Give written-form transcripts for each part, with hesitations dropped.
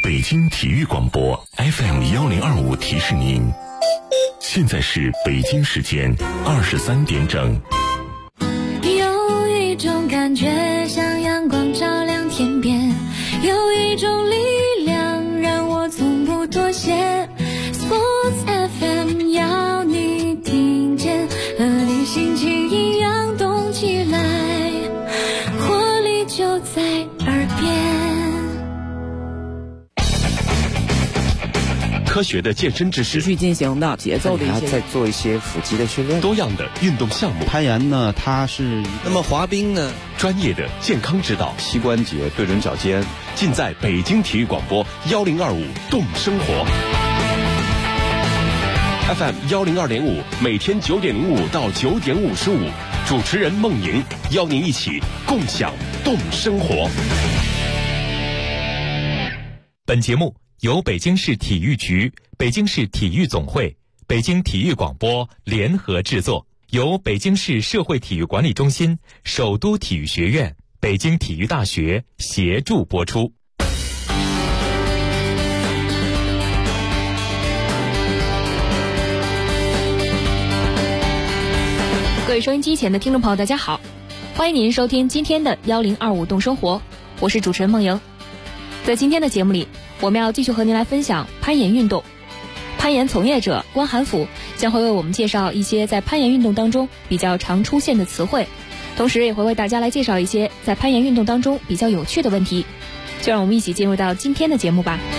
北京体育广播 FM1025提示您，现在是北京时间23点整。 有一种感觉像阳光照亮天边，有一种力量让我从不妥协。 Sports FM 要你听见，和你心情一样动起来，活力就在耳边。 科学的健身知识， 持续进行的节奏的一些， 在做一些腹肌的训练。 多样的运动项目， 攀岩呢，它是那么滑冰呢， 专业的健康指导， 膝关节对准脚尖， 尽在北京体育广播1025动生活。FM 102.5，每天9点05到9点55，主持人孟莹邀您一起共享动生活。 本节目由北京市体育局、北京市体育总会、北京体育广播联合制作，由北京市社会体育管理中心、首都体育学院、北京体育大学协助播出。 各位收音机前的听众朋友，大家好，欢迎您收听今天的1025动生活，我是主持人孟莹。在今天的节目里，我们要继续和您来分享攀岩运动。攀岩从业者关寒甫将会为我们介绍一些在攀岩运动当中比较常出现的词汇，同时也会为大家来介绍一些在攀岩运动当中比较有趣的问题。就让我们一起进入到今天的节目吧。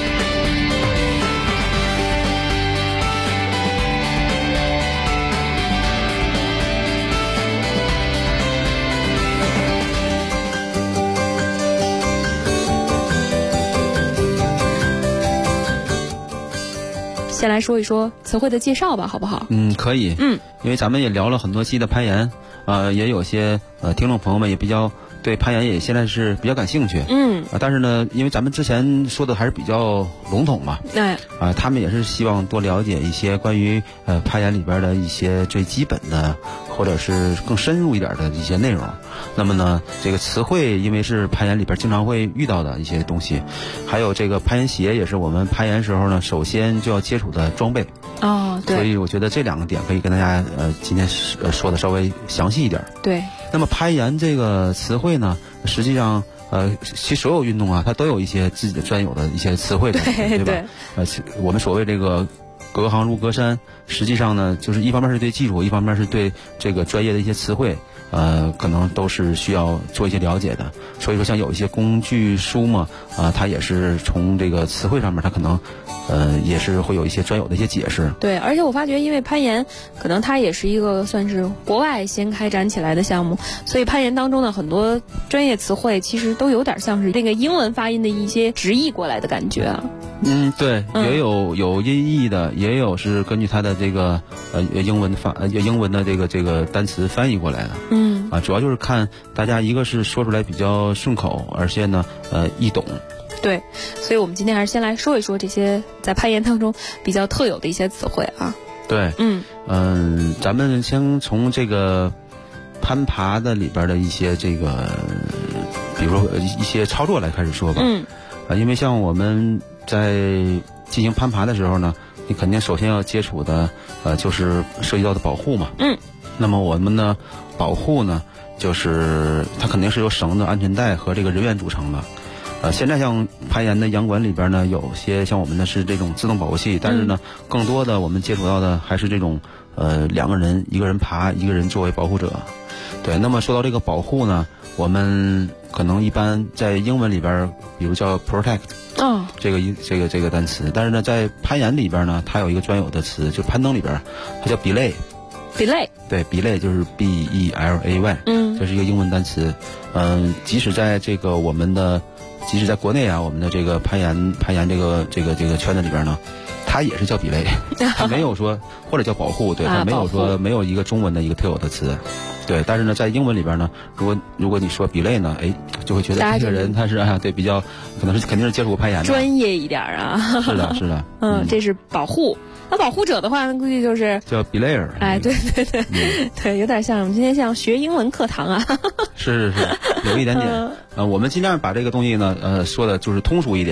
先来说一说词汇的介绍吧，好不好？ 可以。因为咱们也聊了很多期的攀岩，也有些听众朋友们也比较对攀岩也现在是比较感兴趣。但是呢，因为咱们之前说的还是比较笼统嘛，他们也是希望多了解一些关于攀岩里边的一些最基本的，或者是更深入一点的一些内容。那么呢，这个词汇因为是攀岩里边经常会遇到的一些东西，还有这个攀岩鞋也是我们攀岩时候呢首先就要接触的装备。对。所以我觉得这两个点可以跟大家今天说的稍微详细一点。 对。 那么攀岩这个词汇呢，实际上其实所有运动啊，它都有一些自己的专有的一些词汇的，对吧？我们所谓这个隔行如隔山，实际上呢，就是一方面是对技术，一方面是对这个专业的一些词汇，可能都是需要做一些了解的。所以说，像有一些工具书嘛，它也是从这个词汇上面，它可能也是会有一些专有的一些解释。 对，而且我发觉，因为攀岩可能它也是一个算是国外先开展起来的项目，所以攀岩当中的很多专业词汇其实都有点像是那个英文发音的一些直译过来的感觉啊。 对，也有音译的，也有是根据它的这个英文的这个单词翻译过来的。主要就是看大家一个是说出来比较顺口，而且呢易懂。 对，所以我们今天还是先来说一说这些在攀岩当中比较特有的一些词汇啊。 对，咱们先从这个攀爬的里边的一些这个，比如说一些操作来开始说吧。因为像我们在进行攀爬的时候呢，你肯定首先要接触的就是涉及到的保护嘛。那么我们的保护呢，就是它肯定是由绳子、安全带和这个人员组成的。现在像攀岩的洋馆里边呢，有些像我们的是这种自动保护器，但是呢，更多的我们接触到的还是这种两个人，一个人爬，一个人作为保护者。对，那么说到这个保护呢，我们可能一般在英文里边，比如叫 protect，这个单词，但是呢，在攀岩里边呢，它有一个专有的词，就攀登里边，它叫 belay。belay， 对 belay 就是 belay，这是一个英文单词。即使在这个即使在国内啊，我们的这个攀岩这个圈子里边呢，它也是叫belay，它没有说或者叫保护，对，它没有说没有一个中文的一个特有的词。对，但是呢，在英文里边呢，如果你说belay呢，就会觉得这个人他是对比较肯定是接触过攀岩的， 专业一点啊。 是的。 这是保护。那保护者的话，估计就是叫 belayer。 对，有点像我们今天像学英文课堂啊。 是，有一点点。我们尽量把这个东西呢，说的就是通俗一点。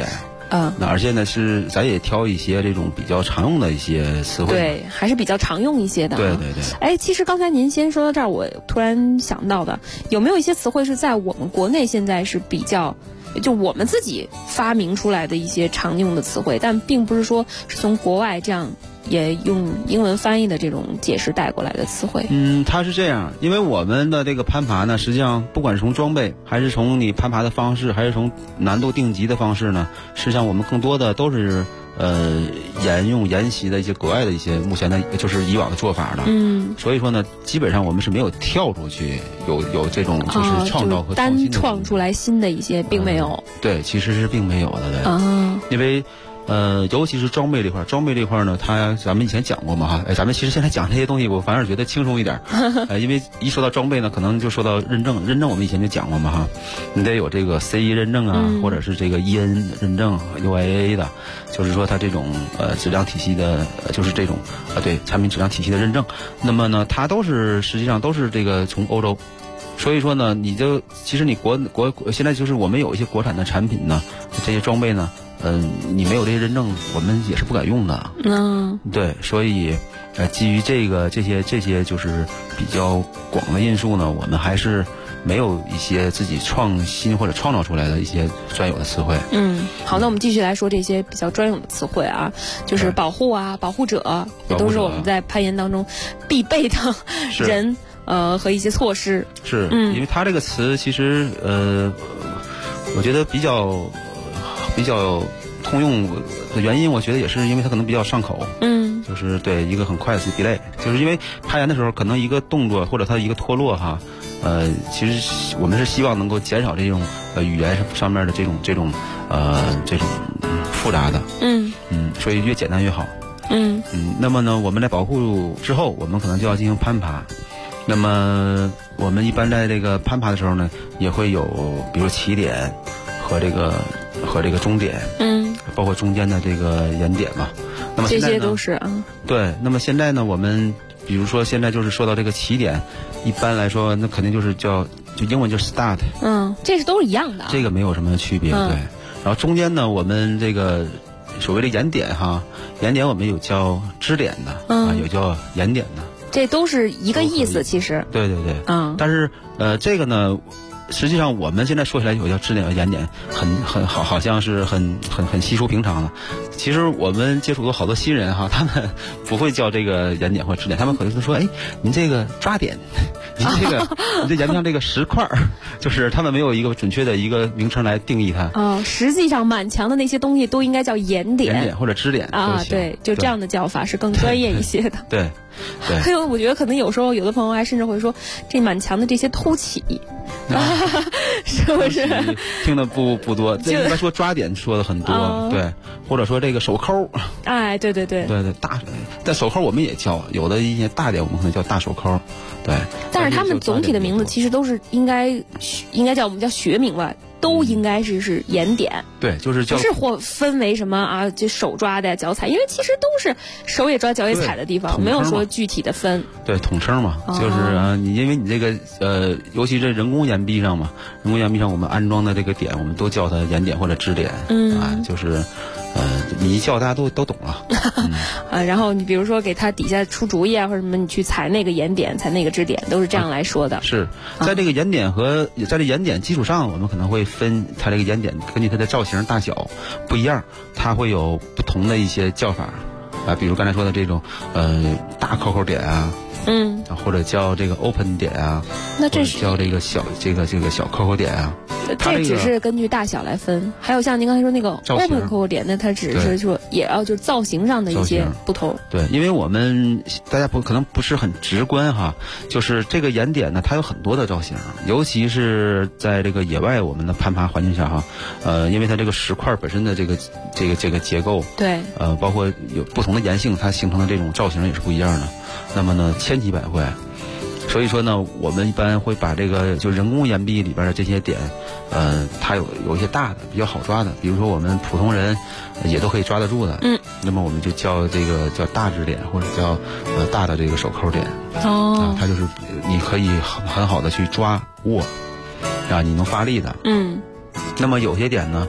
那而且呢咱也挑一些这种比较常用的一些词汇。 对，还是比较常用一些的。 对。 哎，其实刚才您先说到这儿，我突然想到的，有没有一些词汇是在我们国内现在是比较，就我们自己发明出来的一些常用的词汇，但并不是说是从国外这样也用英文翻译的这种解释带过来的词汇。 它是这样，因为我们的这个攀爬呢，实际上不管是从装备，还是从你攀爬的方式，还是从难度定级的方式呢，实际上我们更多的都是沿袭的一些国外的一些目前的就是以往的做法了。所以说呢，基本上我们是没有跳出去有这种就是创造和创新的单创出来新的一些，并没有。 对，其实是并没有的。对。因为尤其是装备这块呢，咱们以前讲过嘛哈，咱们其实现在讲这些东西，我反而觉得轻松一点。因为一说到装备呢，可能就说到认证我们以前就讲过嘛哈，你得有这个 CE 认证啊，或者是这个 EN 认证 UIA 的，就是说它这种质量体系的，就是这种对产品质量体系的认证。那么呢，它实际上都是这个从欧洲。所以说呢，其实你国现在就是我们有一些国产的产品呢，这些装备呢，你没有这些认证，我们也是不敢用的。对，所以基于这些就是比较广的因素呢，我们还是没有一些自己创新或者创造出来的一些专有的词汇。 好，那我们继续来说这些比较专有的词汇啊，就是保护啊、保护者，也都是我们在攀岩当中必备的人。和一些措施是，因为它这个词其实我觉得比较通用的原因，我觉得也是因为它可能比较上口。就是对一个很快的词 delay， 就是因为攀岩的时候，可能一个动作或者它一个脱落哈，其实我们是希望能够减少这种语言上面的这种复杂的。所以越简单越好。那么呢，我们在保护之后，我们可能就要进行攀爬。那么我们一般在这个攀爬的时候呢，也会有比如起点和这个终点，包括中间的这个岩点嘛。那么现在呢，这些都是对。那么现在呢，我们比如说现在就是说到这个起点，一般来说那肯定就是就英文就是 start， 这是都是一样的， 这个没有什么区别。对。然后中间呢，我们这个所谓的岩点哈，岩点我们有叫支点的，有叫岩点的。 这都是一个意思，其实。 对。但是这个呢，实际上我们现在说起来有叫支点和岩点，很好像是很稀疏平常的。其实我们接触过好多新人哈，他们不会叫这个岩点或支点，他们可能是说，哎，您这个抓点，您这岩上这个石块，就是他们没有一个准确的一个名称来定义它。 实际上满墙的那些东西都应该叫岩点或者支点啊，对，就这样的叫法是更专业一些的。 对。 还有，我觉得可能有时候有的朋友还甚至会说，这满墙的这些凸起，是不是？ 听的不多，这一般说抓点说的很多，对，或者说这个手扣， 对， 大，但手扣我们也叫，有的一些大点我们可能叫大手扣，对。 但是他们总体的名字其实都是应该叫我们叫学名吧。都应该是岩点， 对，就是不是或分为什么啊，就手抓的、脚踩，因为其实都是手也抓、脚也踩的地方，没有说具体的分。 对，统称嘛，就是你因为你这个尤其这人工岩壁上嘛，人工岩壁上我们安装的这个点，我们都叫它岩点或者支点，就是你一叫大家都懂了。 然后你比如说给它底下出主意啊，或者什么，你去踩那个岩点、踩那个支点，都是这样来说的。 是在这个岩点在这岩点基础上，我们可能会分它这个岩点，根据它的造型大小不一样，它会有不同的一些叫法啊，比如刚才说的这种大扣点啊。或者叫这个 open 点啊， 那这是叫这个小小扣点啊。 这只是根据大小来分，还有像您刚才说那个 open 扣点，那它只是说也要就是造型上的一些不同。 对，因为我们大家可能不是很直观哈，就是这个岩点呢，它有很多的造型，尤其是在这个野外我们的攀爬环境下哈，因为它这个石块本身的这个结构， 对， 包括有不同的岩性，它形成的这种造型也是不一样的。那么呢，千奇百怪。所以说呢，我们一般会把这个就人工岩壁里边的这些点，它有一些大的比较好抓的，比如说我们普通人也都可以抓得住的，那么我们就叫这个叫大支点，或者叫大的这个手扣点。它就是你可以很好的去抓握啊，你能发力的。那么有些点呢，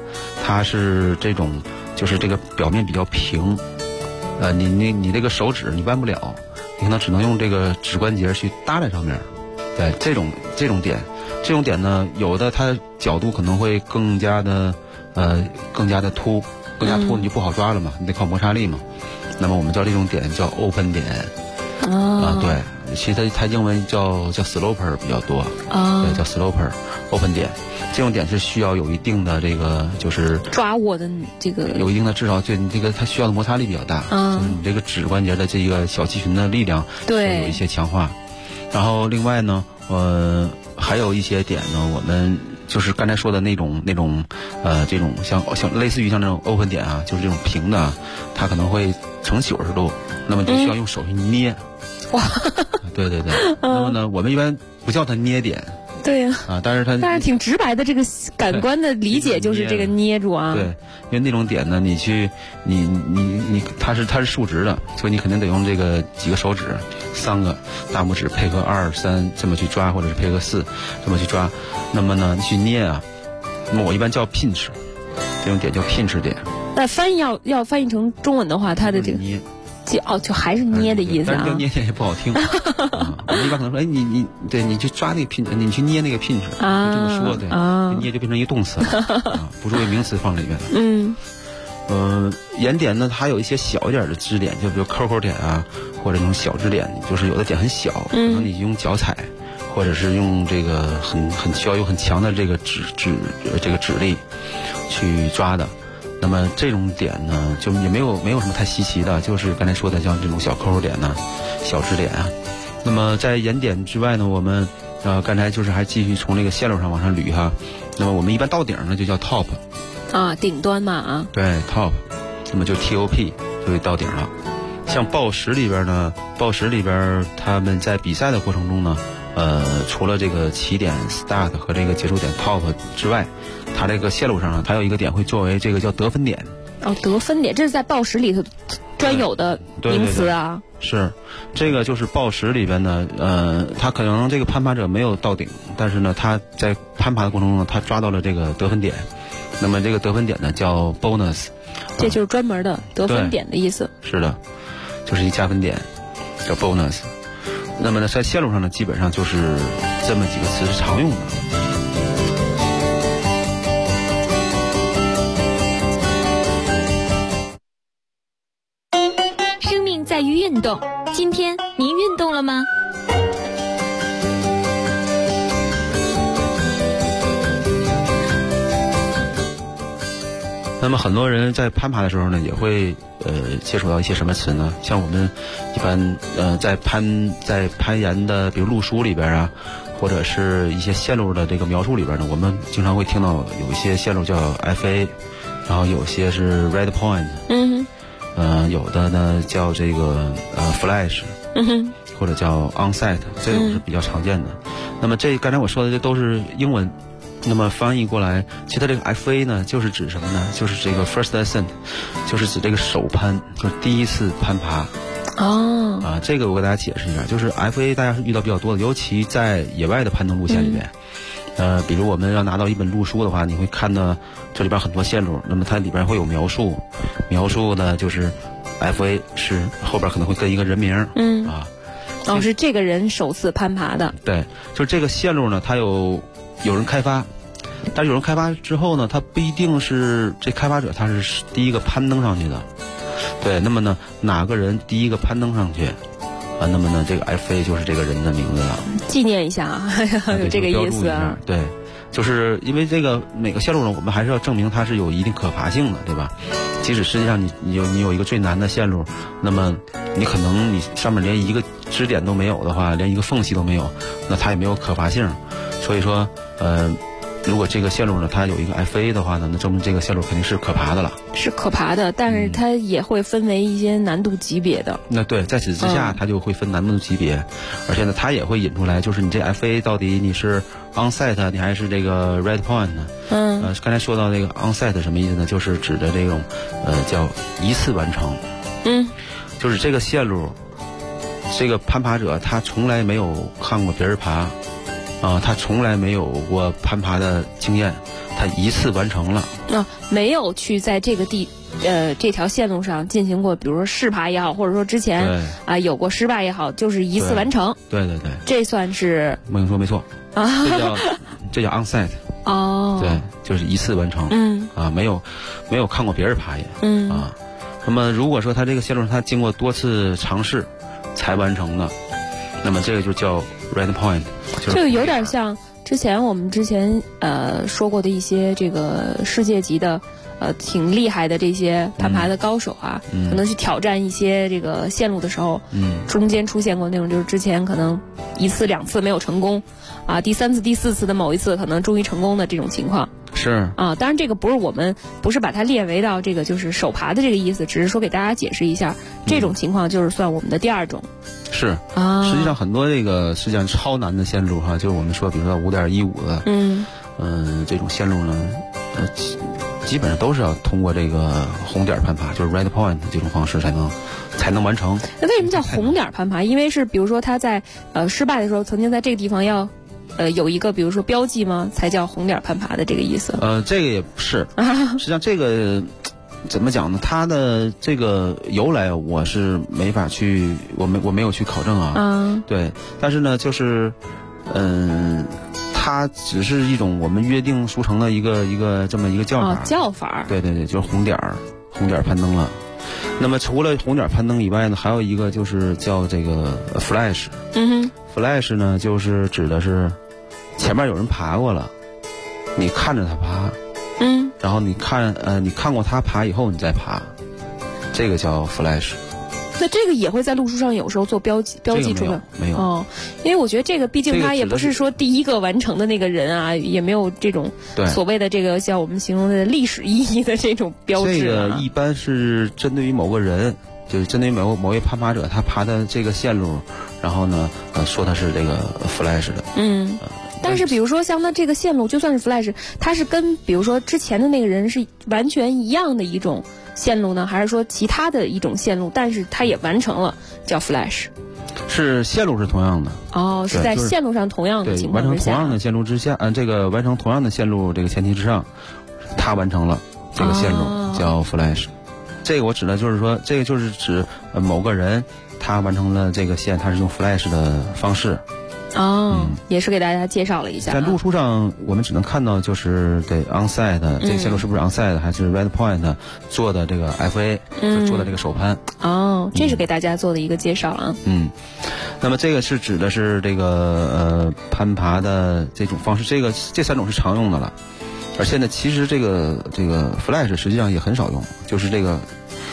它是这种就是这个表面比较平，你这个手指你弯不了，你可能只能用这个指关节去搭在上面。对，这种点呢，有的它角度可能会更加的凸，你就不好抓了嘛，你得靠摩擦力嘛。那么我们叫这种点叫 open 点。对，其实它英文叫 sloper 比较多。对，叫 sloper open 点。这种点是需要有一定的这个就是抓握的这个有一定的，至少就你这个它需要的摩擦力比较大。就是你这个指关节的这个小肌群的力量对有一些强化。然后另外呢，还有一些点呢，我们就是刚才说的那种这种像类似于像这种 open 点啊，就是这种平的，它可能会呈90度，那么就需要用手去捏。 哇， 对。那么呢，我们一般不叫它捏点。 对呀。 但是挺直白的，这个感官的理解就是这个捏住啊。 对，因为那种点呢，你它是竖直的，所以你肯定得用这个几个手指，3个大拇指配合2、3这么去抓，或者是配合4这么去抓。那么呢，你去捏啊，那么我一般叫 pinch， 这种点叫 pinch 点。 那翻译要翻译成中文的话，它的这个捏。 就还是捏的意思啊， 但是叫捏点也不好听。我们一般可能说，你去抓那个pinch，你去捏那个pinch，就这么说，对，捏就变成一个动词了，不是为名词放里面的。眼点呢，它有一些小一点的支点，就比如扣点啊，或者那种小支点，就是有的点很小，可能你用脚踩，或者是用这个很需要有很强的这个指力去抓的。那么这种点呢，就也没有什么太稀奇的，就是刚才说的像这种小扣点呢、小支点啊。那么在眼点之外呢，我们刚才就是还继续从这个线路上往上捋哈。那么我们一般到顶呢就叫 top。 顶端嘛啊。 对 top， 那么就 TOP 就到顶了。像报时里边他们在比赛的过程中呢，除了这个起点 start 和这个结束点 top 之外，它这个线路上呢，它有一个点会作为这个叫得分点。 得分点，这是在报时里头专有的名词啊。 对，是，这个就是报时里边呢，他可能这个攀爬者没有到顶，但是呢，他在攀爬的过程中呢，他抓到了这个得分点。那么这个得分点呢叫 bonus， 这就是专门的得分点的意思。 是的，就是一加分点，叫 bonus。那么呢，在线路上呢，基本上就是这么几个词是常用的。 生命在于运动，今天您运动了吗？ 那么很多人在攀爬的时候呢，也会接触到一些什么词呢？像我们一般在攀岩的，比如路书里边啊，或者是一些线路的这个描述里边呢，我们经常会听到有一些线路叫 FA， 然后有些是 Red Point， 有的呢叫这个Flash， 或者叫 Onset， 这种是比较常见的。那么刚才我说的这都是英文。那么翻译过来，其实它这个 FA 呢，就是指什么呢？就是这个 first ascent， 就是指这个首攀，就是第一次攀爬。这个我给大家解释一下，就是 FA 大家是遇到比较多的，尤其在野外的攀登路线里面。比如我们要拿到一本路书的话，你会看到这里边很多线路，那么它里边会有描述呢就是 FA 是后边可能会跟一个人名。 是这个人首次攀爬的。 对，就是这个线路呢，它有人开发，但是有人开发之后呢，他不一定是这开发者他是第一个攀登上去的。对，那么呢，哪个人第一个攀登上去那么呢，这个 FA 就是这个人的名字了。 纪念一下啊，有这个意思啊。 对，就是因为这个每个线路呢，我们还是要证明它是有一定可爬性的，对吧？即使实际上你有一个最难的线路，那么你可能你上面连一个支点都没有的话，连一个缝隙都没有，那它也没有可爬性。所以说如果这个线路呢它有一个 FA 的话呢，那证明这个线路肯定是可爬的了。是可爬的，但是它也会分为一些难度级别的。 那对，在此之下它就会分难度级别，而且呢它也会引出来，就是你这 FA 到底你是 onset 你还是这个 red point 呢？刚才说到这个 onset 什么意思呢？就是指的这种叫一次完成。就是这个线路，这个攀爬者他从来没有看过别人爬， 他从来没有过攀爬的经验，他一次完成了。 没有去在这个这条线路上进行过，比如说试爬也好，或者说之前有过失败也好，就是一次完成。 对， 这算是梦莹说没错啊，这叫 onsite。对，就是一次完成。没有看过别人爬也。那么如果说他这个线路上他经过多次尝试才完成的，那么这个就叫 red point。 这个有点像我们之前说过的一些这个世界级的挺厉害的这些攀爬的高手啊，可能去挑战一些这个线路的时候，中间出现过那种就是之前可能1次2次没有成功啊，第3次第4次的某一次可能终于成功的这种情况。 是啊，当然这个不是把它列为到这个就是手爬的这个意思，只是说给大家解释一下，这种情况就是算我们的第2种。 是啊，实际上很多这个实际上超难的线路哈，就是我们说比如说5.15的，这种线路呢，基本上都是要通过这个红点攀爬，就是 red point 这种方式才能完成。 那为什么叫红点攀爬？因为是比如说他在失败的时候，曾经在这个地方要有一个比如说标记吗？才叫红点攀爬的这个意思？ 这个也不是，实际上这个怎么讲呢？它的这个由来我是没法去，我没有去考证啊。对，但是呢，就是它只是一种我们约定俗成的一个这么一个叫法。 叫法。对， 就是红点攀登了。那么除了红点攀登以外呢，还有一个就是叫这个 flash。flash 呢，就是指的是前面有人爬过了，你看着他爬。然后你看过他爬以后你再爬，这个叫 flash。 那这个也会在路书上有时候做标记出来？ 没有因为我觉得这个毕竟他也不是说第一个完成的那个人啊，也没有这种所谓的这个像我们形容的历史意义的这种标志。 这个一般是针对于某个人，就是针对于某位攀爬者他爬的这个线路，然后呢说他是这个 flash 的。 但是比如说像他这个线路就算是 flash， 它是跟比如说之前的那个人是完全一样的一种线路呢，还是说其他的一种线路，但是它也完成了叫 flash？ 是线路是同样的。 是在线路上同样的情况之下， 完成同样的线路之下，这个完成同样的线路这个前提之上，他完成了这个线路叫 flash。这个我指的就是说，这个就是指某个人他完成了这个线，他是用 flash 的方式。 也是给大家介绍了一下。 在路书上我们只能看到就是对 onsite 这个线路是不是 onsite 还是 red point 做的这个 FA，做的这个手攀。 这是给大家做的一个介绍啊。 那么这个是指的是这个攀爬的这种方式，这3种是常用的了。而现在其实这个 flash 实际上也很少用，就是这个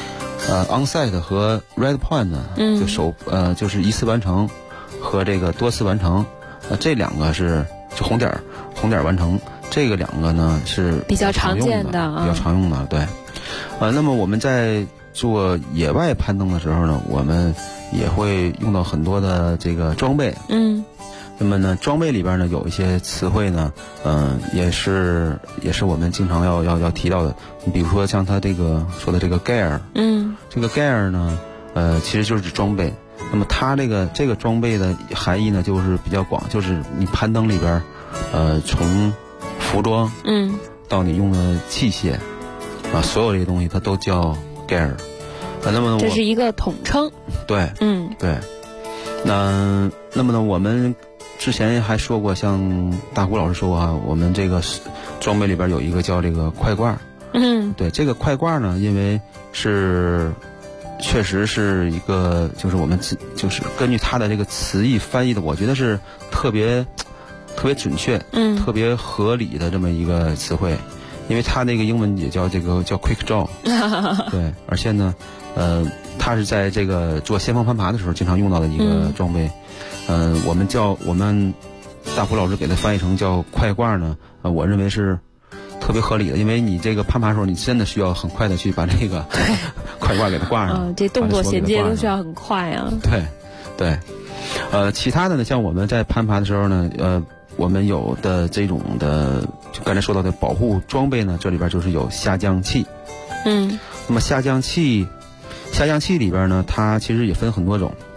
onsite 和 red point 就是一次完成和这个多次完成，这2个是就红点完成，这个2个呢是比较常见的， 比较常用的。对，那么我们在做野外攀登的时候呢，我们也会用到很多的这个装备。那么呢，装备里边呢有一些词汇呢，也是我们经常要提到的。你比如说像他这个说的这个 gear，这个 gear 呢，其实就是指装备。那么它这个装备的含义呢，就是比较广，就是你攀登里边，从服装，到你用的器械，所有这些东西它都叫 gear。那么这是一个统称。 对，对。那么呢，我们之前还说过，像大胡老师说过我们这个装备里边有一个叫这个快挂。对，这个快挂呢，因为确实是一个，就是我们就是根据它的这个词义翻译的，我觉得是特别准确，特别合理的这么一个词汇，因为它那个英文也叫这个叫 quick draw。对，而且呢，它是在这个做先锋攀爬的时候经常用到的一个装备。我们大胡老师给它翻译成叫快挂呢，我认为是特别合理的，因为你这个攀爬的时候，你真的需要很快的去把这个快挂给它挂上。 这动作衔接都需要很快啊。 对，其他的呢，像我们在攀爬的时候呢，我们有的这种的，就刚才说到的保护装备呢，这里边就是有下降器。那么下降器里边呢，它其实也分很多种。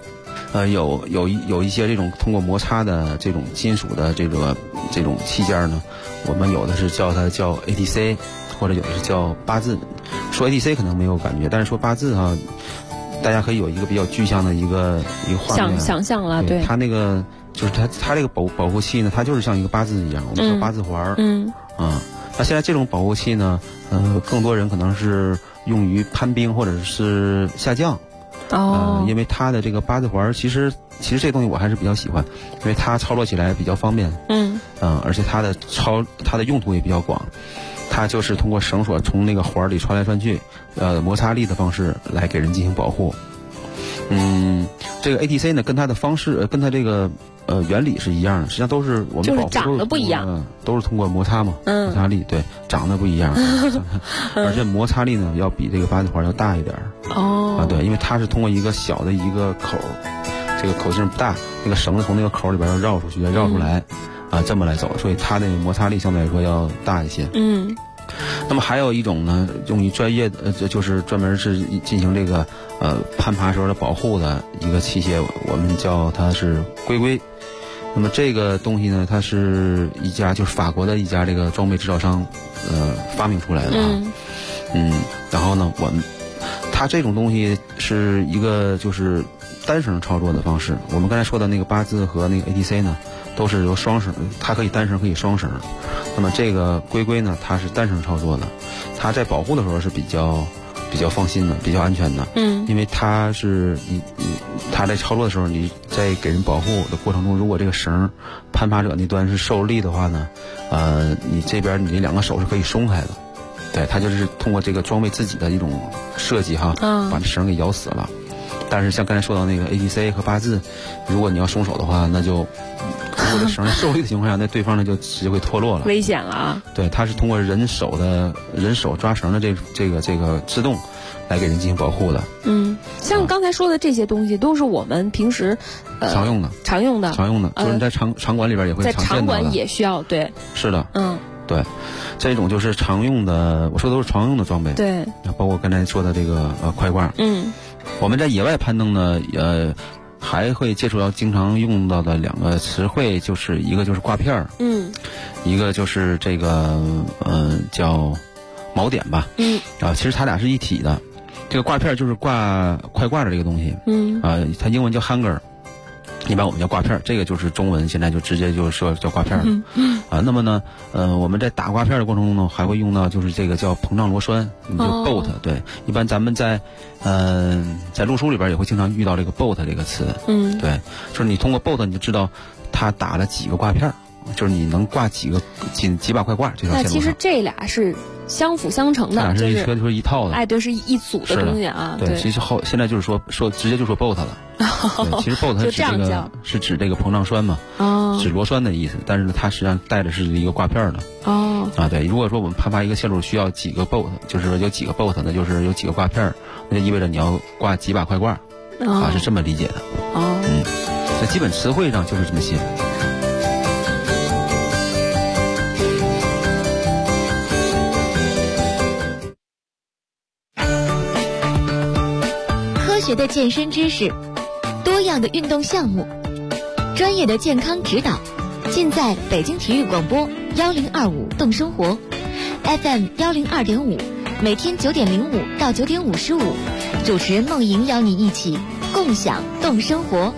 有一些这种通过摩擦的这种金属的这种器件呢，我们有的是叫它叫 ATC， 或者有的是叫八字。说 ATC 可能没有感觉，但是说八字哈，大家可以有一个比较具象的一个画面想象了。对， 它那个就是它这个保护器呢，它就是像一个八字一样，我们叫八字环。那现在这种保护器呢，更多人可能是用于攀冰或者是下降。因为它的这个八字环，其实这东西我还是比较喜欢，因为它操作起来比较方便。而且它的用途也比较广，它就是通过绳索从那个环里穿来穿去，摩擦力的方式来给人进行保护。这个 ATC 呢，跟它的方式跟它这个原理是一样的，实际上都是我们就是长得不一样， 都是通过摩擦嘛，摩擦力对，长得不一样，而且摩擦力呢要比这个八字环要大一点。对，因为它是通过一个小的一个口，这个口径不大，那个绳子从那个口里边要绕出去，要绕出来，这么来走，所以它的摩擦力相对来说要大一些。那么还有一种呢，用于专业的就是专门是进行这个攀爬时候的保护的一个器械，我们叫它是龟龟。那么这个东西呢，它是一家就是法国的一家这个装备制造商发明出来的。然后呢，它这种东西是一个就是单绳操作的方式。我们刚才说的那个八字和那个 ATC 呢，都是由双绳，它可以单绳可以双绳。那么这个龟龟呢，它是单绳操作的，它在保护的时候是比较放心的，比较安全的。因为它是它在操作的时候，你在给人保护的过程中，如果这个绳攀爬者那端是受力的话呢，你这边你两个手是可以松开的。对，它就是通过这个装备自己的一种设计哈，把这绳给咬死了。但是像刚才说到那个 ATC 和八字，如果你要松手的话，那就如果这绳受力的情况下，那对方呢就直接会脱落了， 危险了啊！ 对，它是通过人手抓绳的这个制动来给人进行保护的。 像刚才说的这些东西，都是我们平时常用的，就是你在场馆里边也会常见到的， 在场馆也需要。对， 是的，对，这种就是常用的，我说的都是常用的装备。 对， 包括刚才说的这个快挂。我们在野外攀登呢，还会接触到经常用到的两个词汇，就是一个就是挂片儿，一个就是这个叫锚点吧。其实它俩是一体的。这个挂片就是快挂的这个东西。它英文叫 hanger。一般我们叫挂片，这个就是中文现在就直接就说叫挂片了。那么呢，我们在打挂片的过程中呢，还会用到就是这个叫膨胀螺栓，就 bolt。对，一般咱们在路书里边也会经常遇到这个 bolt 这个词。对，就是你通过 bolt 你就知道它打了几个挂片，就是你能挂几把快挂这条线路上。 那其实这俩是相辅相成的， 就是一套的。 对，是一组的东西啊。 对，其实现在就是说直接就说 bolt 了。其实 bolt 是指这个膨胀栓嘛，指螺栓的意思。但是呢，它实际上带的是一个挂片的。对，如果说我们攀爬一个线路需要几个 bolt， 就是说有几个 bolt， 那就是有几个挂片，那就意味着你要挂几把快挂。是这么理解的。那基本词汇上就是这么些。 科学的健身知识，多样的运动项目，专业的健康指导，尽在北京体育广播1025动生活 FM 102.5，每天9点05到9点55，主持人梦莹邀你一起共享动生活。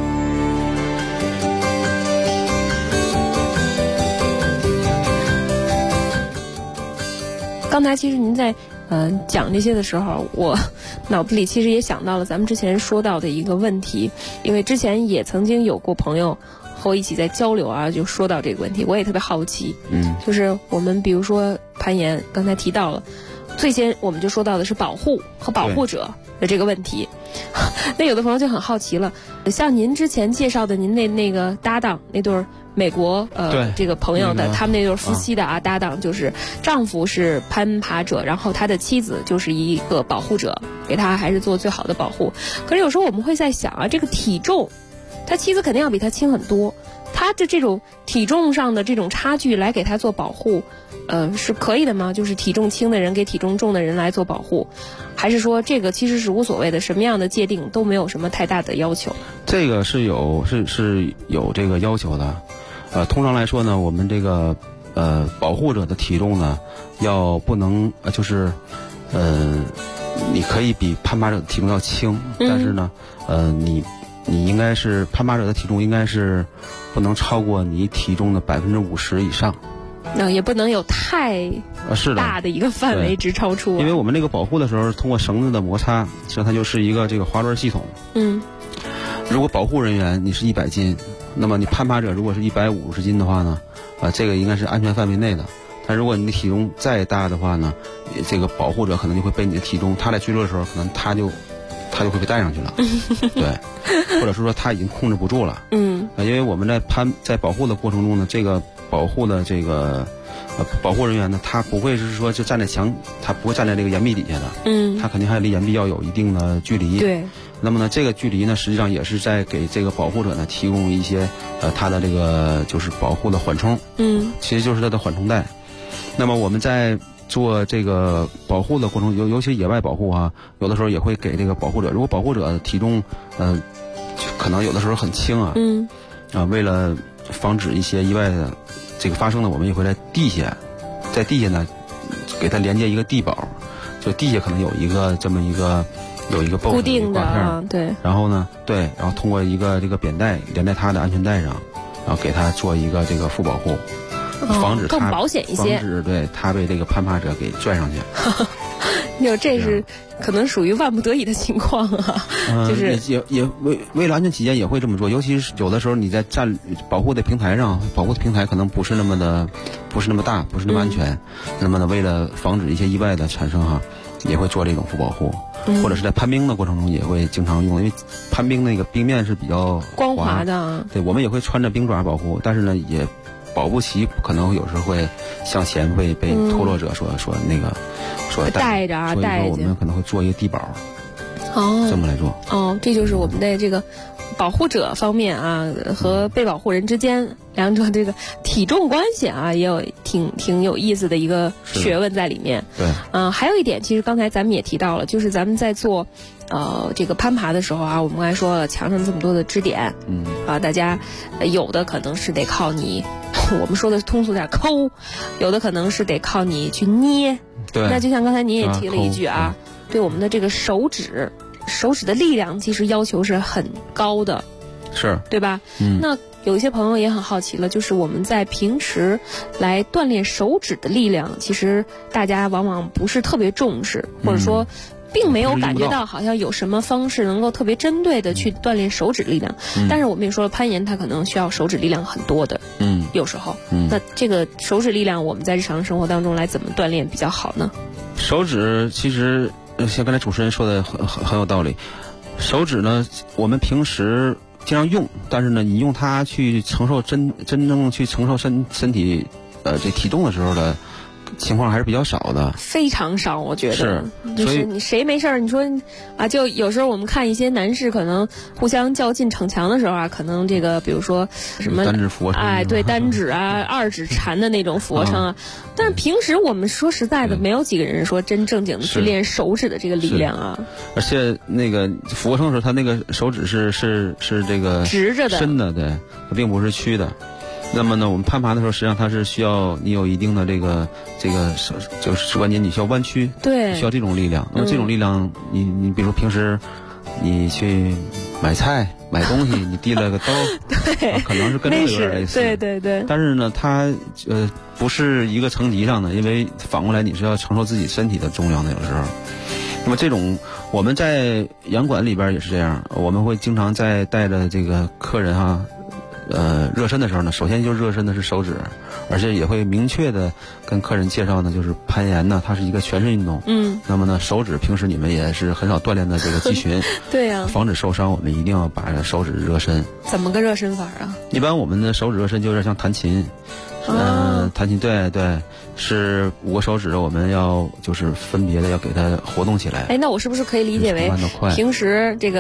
刚才其实您在讲这些的时候，我脑子里其实也想到了咱们之前说到的一个问题，因为之前也曾经有过朋友和我一起在交流啊，就说到这个问题，我也特别好奇。就是我们比如说攀岩，刚才提到了，最先我们就说到的是保护和保护者的这个问题。那有的朋友就很好奇了，像您之前介绍的您那个搭档那对美国这个朋友的，他们那对夫妻的搭档，就是丈夫是攀爬者，然后他的妻子就是一个保护者，给他还是做最好的保护。可是有时候我们会在想这个体重他妻子肯定要比他轻很多。他的这种体重上的这种差距来给他做保护，是可以的吗？就是体重轻的人给体重重的人来做保护，还是说这个其实是无所谓的，什么样的界定都没有什么太大的要求？ 这个是有这个要求的。通常来说呢，我们这个保护者的体重呢，要不能你可以比攀爬者的体重要轻，但是呢，你应该是攀爬者的体重应该是不能超过你体重的50%以上。 也不能有太大的一个范围值超出。 因为我们那个保护的时候，通过绳子的摩擦，实际上它就是一个这个滑轮系统。如果保护人员你是100斤，那么你攀爬者如果是150斤的话呢，这个应该是安全范围内的。但如果你的体重再大的话呢，这个保护者可能就会被你的体重，他来坠落的时候，可能他就会被带上去了，对，或者是说他已经控制不住了，因为我们在保护的过程中呢，这个保护的这个保护人员呢，他不会是说就站在墙，他不会站在这个岩壁底下的，他肯定还离岩壁要有一定的距离， 对。 那么呢，这个距离呢，实际上也是在给这个保护者呢提供一些他的这个就是保护的缓冲，其实就是他的缓冲带。那么我们在做这个保护的过程中，尤其野外保护啊，有的时候也会给这个保护者，如果保护者体重可能有的时候很轻啊，为了防止一些意外的这个发生呢，我们也会在地下呢给它连接一个地保，就地下可能有一个这么一个固定的对， 然后呢然后通过一个这个扁带连在它的安全带上，然后给它做一个这个副保护。防止更保险一些， 防止对他被这个攀爬者给拽上去。 这是可能属于万不得已的情况啊，就是也为了安全起见也会这么做，尤其是有的时候你在保护的平台上，保护的平台可能不是那么大，不是那么安全，那么呢，为了防止一些意外的产生也会做这种副保护，或者是在攀冰的过程中也会经常用，因为攀冰那个冰面是比较光滑的， 对，我们也会穿着冰爪保护，但是呢也保不齐，可能有时候会向前被脱落者说带着啊，带着， 我们可能会做一个地保，这么来做。 这就是我们的这个保护者方面啊，和被保护人之间两者这个体重关系啊，也有挺有意思的一个学问在里面。 对， 还有一点，其实刚才咱们也提到了，就是咱们在做这个攀爬的时候啊，我们刚才说了墙上这么多的支点，大家有的可能是得靠你，我们说的通俗点抠，有的可能是得靠你去捏。 对， 那就像刚才您也提了一句对我们的这个手指的力量其实要求是很高的， 是对吧？那有一些朋友也很好奇了，就是我们在平时来锻炼手指的力量，其实大家往往不是特别重视，或者说并没有感觉到好像有什么方式能够特别针对的去锻炼手指力量。但是我们也说了，攀岩它可能需要手指力量很多的，有时候，那这个手指力量我们在日常生活当中来怎么锻炼比较好呢？ 手指其实像刚才主持人说的很有道理，手指呢我们平时经常用，但是呢你用它去承受真正去承受身体这体重的时候的情况还是比较少的， 非常少，我觉得是。 就是你谁没事儿，你说就有时候我们看一些男士可能互相较劲逞强的时候可能这个比如说什么单指俯卧撑， 对，单指二指缠的那种俯卧撑但是平时我们说实在的，没有几个人说真正经的去练手指的这个力量而且那个俯卧撑的时候，他那个手指是这个直着的， 伸的，对，它并不是曲的。那么呢，我们攀爬的时候，实际上它是需要你有一定的这个就是指关节，你需要弯曲， 对， 需要这种力量。那么这种力量，你比如平时你去买菜买东西，你递了个兜， 对， 可能是跟这个有点类似， 对。 但是呢，它不是一个层级上的，因为反过来你是要承受自己身体的重量的，有时候。那么这种我们在洋馆里边也是这样，我们会经常在带着这个客人热身的时候呢，首先就是热身的是手指，而且也会明确的跟客人介绍呢，就是攀岩呢，它是一个全身运动。那么呢，手指平时你们也是很少锻炼的这个肌群， 对呀， 防止受伤，我们一定要把手指热身。 怎么个热身法啊？ 一般我们的手指热身就有点像弹琴，弹琴，对，是5个手指，我们要就是分别的要给它活动起来。 那我是不是可以理解为平时这个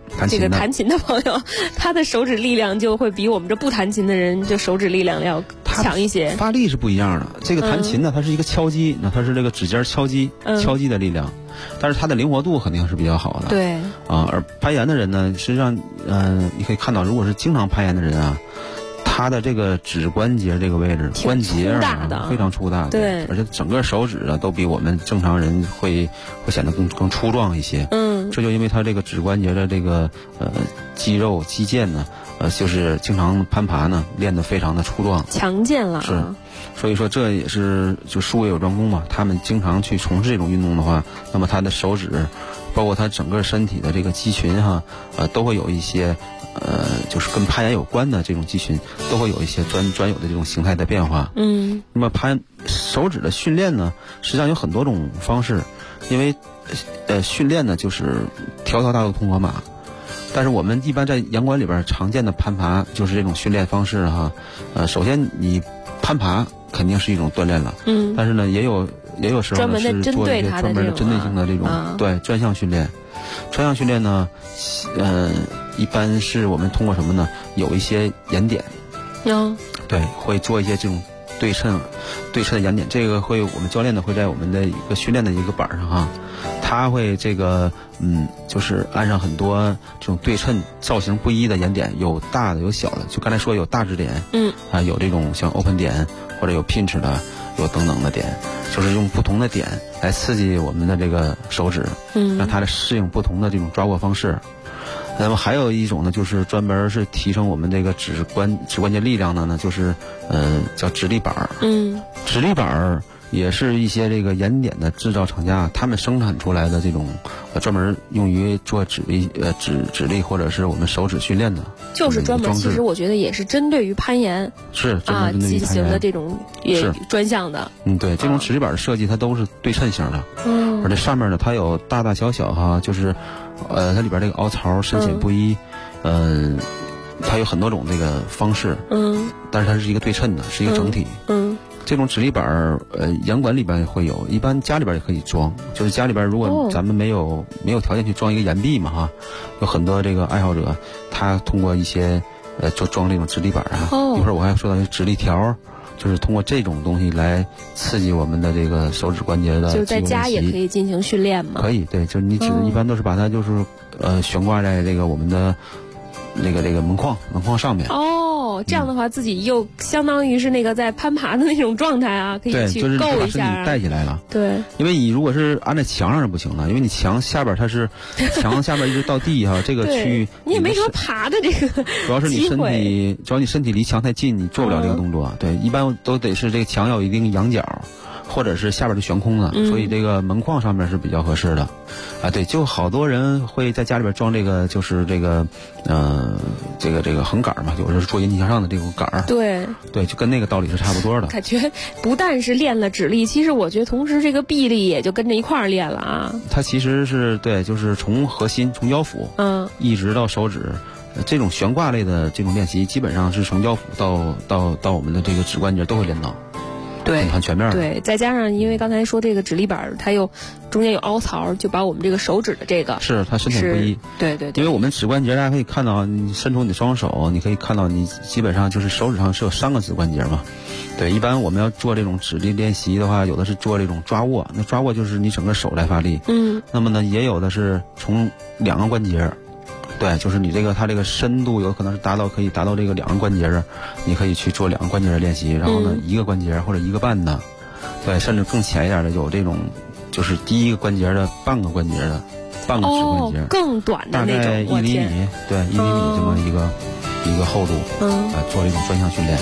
这个弹琴的朋友，他的手指力量就会比我们这不弹琴的人就手指力量要强一些。 发力是不一样的。这个弹琴呢，它是一个敲击，那它是这个指尖敲击的力量，但是它的灵活度肯定是比较好的。 对啊，而攀岩的人呢，实际上你可以看到，如果是经常攀岩的人啊，他的这个指关节这个位置，关节非常粗大， 对， 而且整个手指啊都比我们正常人会显得更粗壮一些。这就因为他这个指关节的这个肌肉肌腱呢，就是经常攀爬呢，练得非常的粗壮强健了。 是，所以说这也是就术业有专攻嘛。他们经常去从事这种运动的话，那么他的手指，包括他整个身体的这个肌群哈，都会有一些。就是跟攀岩有关的这种肌群都会有一些专有的这种形态的变化。那么手指的训练呢，实际上有很多种方式，因为训练呢就是条条大路通罗马，但是我们一般在岩馆里边常见的攀爬就是这种训练方式哈。首先你攀爬肯定是一种锻炼了，但是呢也有时候呢是做一些专门的针对性的这种对专项训练。专项训练呢，一般是我们通过什么呢？有一些岩点，对，会做一些这种对称的岩点。这个我们教练呢会在我们的一个训练的一个板上哈，他会这个就是安上很多这种对称造型不一的岩点，有大的有小的，就刚才说有大指点，有这种像 open 点或者有 pinch 的，有等等的点，就是用不同的点来刺激我们的这个手指，让它来适应不同的这种抓握方式。那么还有一种呢，就是专门是提升我们这个指关节力量的呢，就是叫指力板。指力板也是一些这个岩点的制造厂家他们生产出来的这种专门用于做指力或者是我们手指训练的， 就是专门其实我觉得也是针对于攀岩是专门针对于攀岩进行的这种也专项的。 对，这种指力板的设计它都是对称型的，而且上面呢它有大大小小哈，就是它里边这个凹槽深浅不一，它有很多种这个方式，但是它是一个对称的，是一个整体。这种指力板岩馆里边也会有，一般家里边也可以装。就是家里边如果咱们没有条件去装一个岩壁嘛哈，有很多这个爱好者，他通过一些就装这种指力板啊。一会儿我还说到指力条，就是通过这种东西来刺激我们的这个手指关节的。 就是在家也可以进行训练吗？ 可以，对，就是你一般都是把它就是悬挂在这个我们的这个门框上面。 这样的话自己又相当于是那个在攀爬的那种状态啊，可以去够一下。对，就是把身体带起来了。 对， 因为你如果是安在墙上是不行的，因为你墙下边它是墙下边一直到地哈，这个区域你也没什么爬的这个主要是你身体离墙太近，你做不了这个动作。对，一般都得是这个墙要有一定仰角，或者是下边是悬空的，所以这个门框上面是比较合适的。对，就好多人会在家里边装这个，就是这个这个横杆嘛，有的是做引体向上的这种杆儿。对，就跟那个道理是差不多的。 感觉不但是练了指力，其实我觉得同时这个臂力也就跟着一块儿练了啊。 它其实是对，就是从核心从腰腹一直到手指。这种悬挂类的这种练习，基本上是从腰腹到我们的这个指关节都会练到。 对， 很全面。 对，再加上因为刚才说这个指力板，它又中间有凹槽，就把我们这个手指的这个是它深浅不一。 对，因为我们指关节大家可以看到，你伸出你的双手，你可以看到你基本上就是手指上是有3个指关节嘛。对，一般我们要做这种指力练习的话，有的是做这种抓握，那抓握就是你整个手来发力。那么呢，也有的是从2个关节。对，就是你它这个深度有可能是可以达到这个2个关节，你可以去做2个关节的练习，然后呢1个关节或者1个半的，对，甚至更浅一点的有这种，就是第1个关节的半个关节的半个指关节， 更短的那种， 大概1厘米，对，1厘米这么一个厚度，做这种专项训练。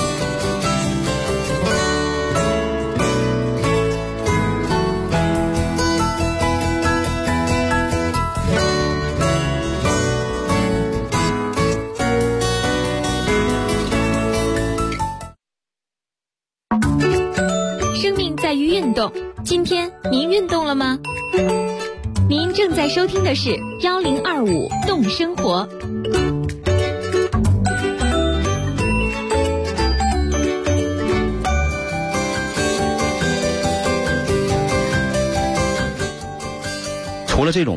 运动，今天您运动了吗？您正在收听的是1025动生活。 除了这种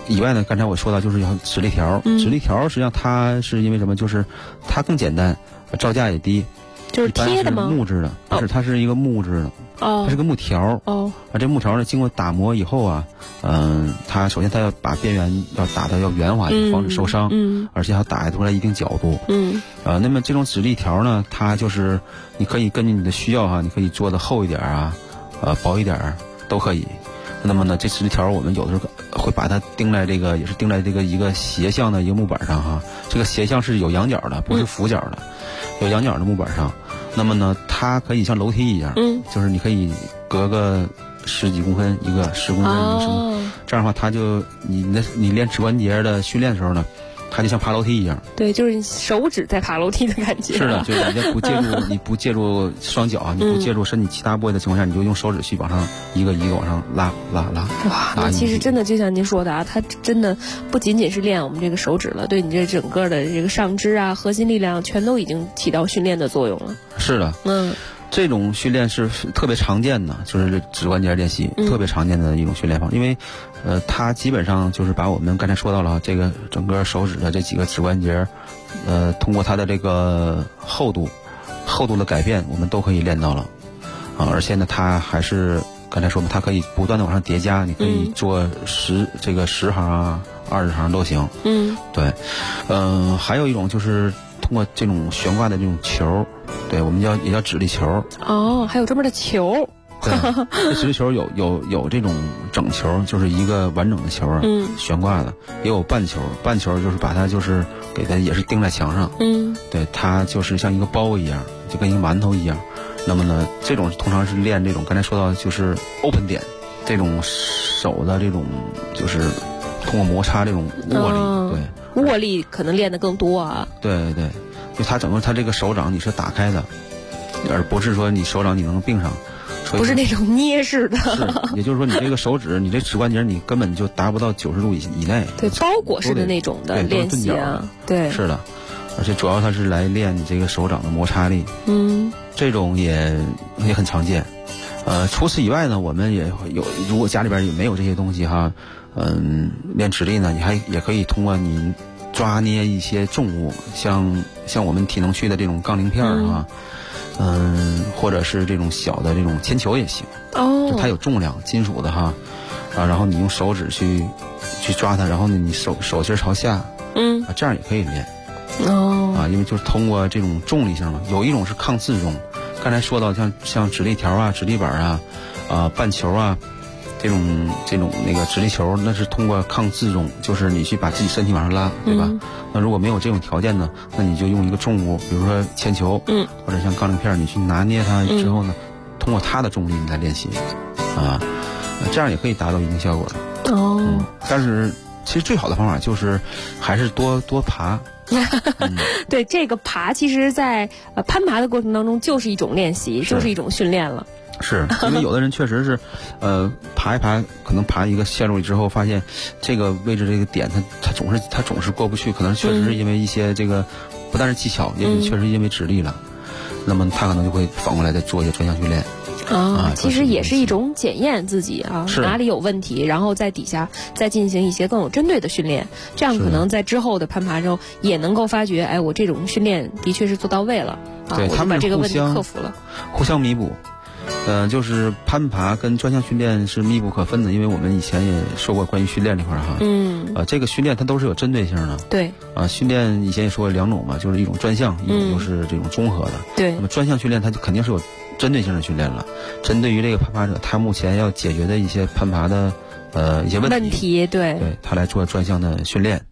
以外呢，刚才我说到就是要直立条，直立条实际上它是因为什么？就是它更简单，造价也低， 就是贴的吗？ 木质的，不是，它是一个木质的，它是个木条。这木条呢经过打磨以后啊，它首先它要把边缘要打得要圆滑，防止受伤，而且要打出来一定角度。那么这种直立条呢，它就是你可以根据你的需要你可以做的厚一点啊，薄一点都可以。那么呢，这直立条我们有的时候会把它钉在这个，也是钉在这个一个斜向的一个木板上这个斜向是有仰角的，不是俯角的，有仰角的木板上。那么呢，它可以像楼梯一样，就是你可以隔个10几公分一个，10公分一个，这样的话，它就你练指关节的训练的时候呢，它就像爬楼梯一样。对， 就是你手指在爬楼梯的感觉。 是的，就是你不借助双脚你不借助身体其他部位的情况下，你就用手指去往上一个一个往上拉。 哇，那其实真的就像您说的它真的不仅仅是练我们这个手指了，对你这整个的这个上肢核心力量全都已经起到训练的作用了。 是的，这种训练是特别常见的，就是指关节练习特别常见的一种训练法，因为它基本上就是把我们刚才说到了这个整个手指的这几个指关节通过它的这个厚度的改变，我们都可以练到了而且呢，它还是刚才说嘛，它可以不断的往上叠加，你可以做10行20行都行。对，还有一种就是通过这种悬挂的这种球，对，我们也叫直立球。 还有专门的球。 对，这直立球有这种整球，就是一个完整的球悬挂的，也有半球就是把它就是给它也是钉在墙上。对，它就是像一个包一样，就跟一个馒头一样。那么呢，这种通常是练这种刚才说到就是 open 点，这种手的这种就是通过摩擦这种握力， 对，握力可能练得更多对，就它整个它这个手掌你是打开的，而不是说你手掌你能并上， 不是那种捏式的。 是，也就是说你这个手指，你这指关节你根本就达不到90度以内。 对，包裹式的那种的练习对， 是的，而且主要它是来练你这个手掌的摩擦力。这种也很常见。除此以外呢，我们也有，如果家里边也没有这些东西练直立呢，你也可以通过你抓捏一些重物，像我们体能区的这种杠铃片或者是这种小的这种铅球也行。就它有重量，金属的然后你用手指去抓它，然后呢你手心朝下，这样也可以练。因为就是通过这种重力性嘛，有一种是抗自重，刚才说到像直立条直立板半球这种那个直立球，那是通过抗自重，就是你去把自己身体往上拉，对吧？那如果没有这种条件呢，那你就用一个重物，比如说铅球，或者像杠铃片，你去拿捏它之后呢，通过它的重力你来练习，这样也可以达到一定效果的。但是其实最好的方法就是还是多爬。 对，这个爬其实在攀爬的过程当中就是一种练习，就是一种训练了。 是因为有的人确实是爬一爬，可能爬一个线路里之后，发现这个位置这个点他总是过不去，可能确实是因为一些这个不但是技巧，也许确实因为指力了，那么他可能就会反过来再做一些专项训练。 其实也是一种检验自己哪里有问题，然后在底下再进行一些更有针对的训练，这样可能在之后的攀爬中也能够发觉，我这种训练的确是做到位了， 对， 我就把这个问题克服了， 互相弥补。就是攀爬跟专项训练是密不可分的，因为我们以前也说过关于训练这块这个训练它都是有针对性的。 对， 训练以前也说过2种嘛，就是一种专项，一种就是这种综合的。 对， 那么专项训练它就肯定是有针对性的训练了，针对于这个攀爬者他目前要解决的一些攀爬的一些问题， 对， 他来做专项的训练。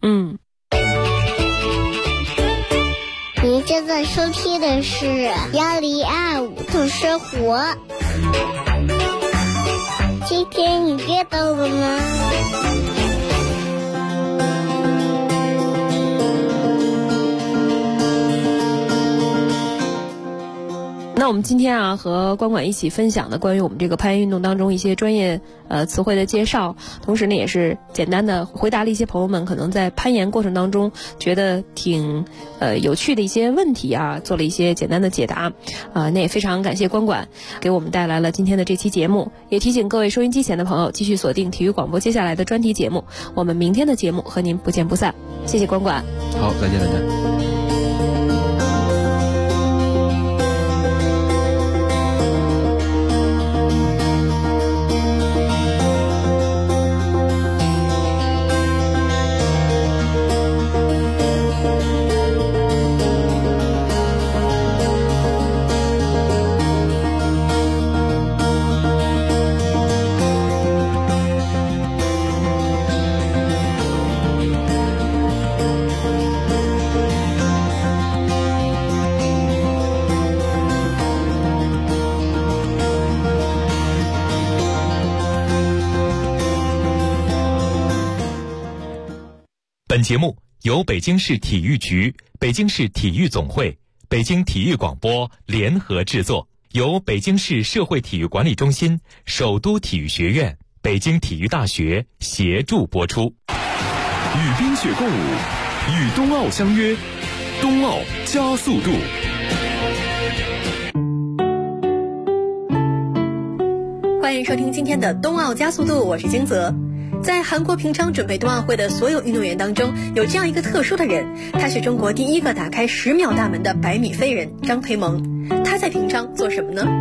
您正在收听的是1025懂生活。今天你练到了吗？ 那我们今天啊，和关管一起分享的关于我们这个攀岩运动当中一些专业词汇的介绍，同时呢，也是简单的回答了一些朋友们可能在攀岩过程当中觉得挺有趣的一些问题啊，做了一些简单的解答那也非常感谢关管给我们带来了今天的这期节目，也提醒各位收音机前的朋友继续锁定体育广播接下来的专题节目，我们明天的节目和您不见不散。谢谢关管。 好，再见再见。 本节目由北京市体育局、北京市体育总会、北京体育广播联合制作，由北京市社会体育管理中心、首都体育学院、北京体育大学协助播出。 与冰雪共舞，与冬奥相约，冬奥加速度。 欢迎收听今天的冬奥加速度，我是金泽。在韩国平昌准备冬奥会的所有运动员当中，有这样一个特殊的人，他是中国第一个打开10秒大门的100米飞人张培萌。他在平昌做什么呢？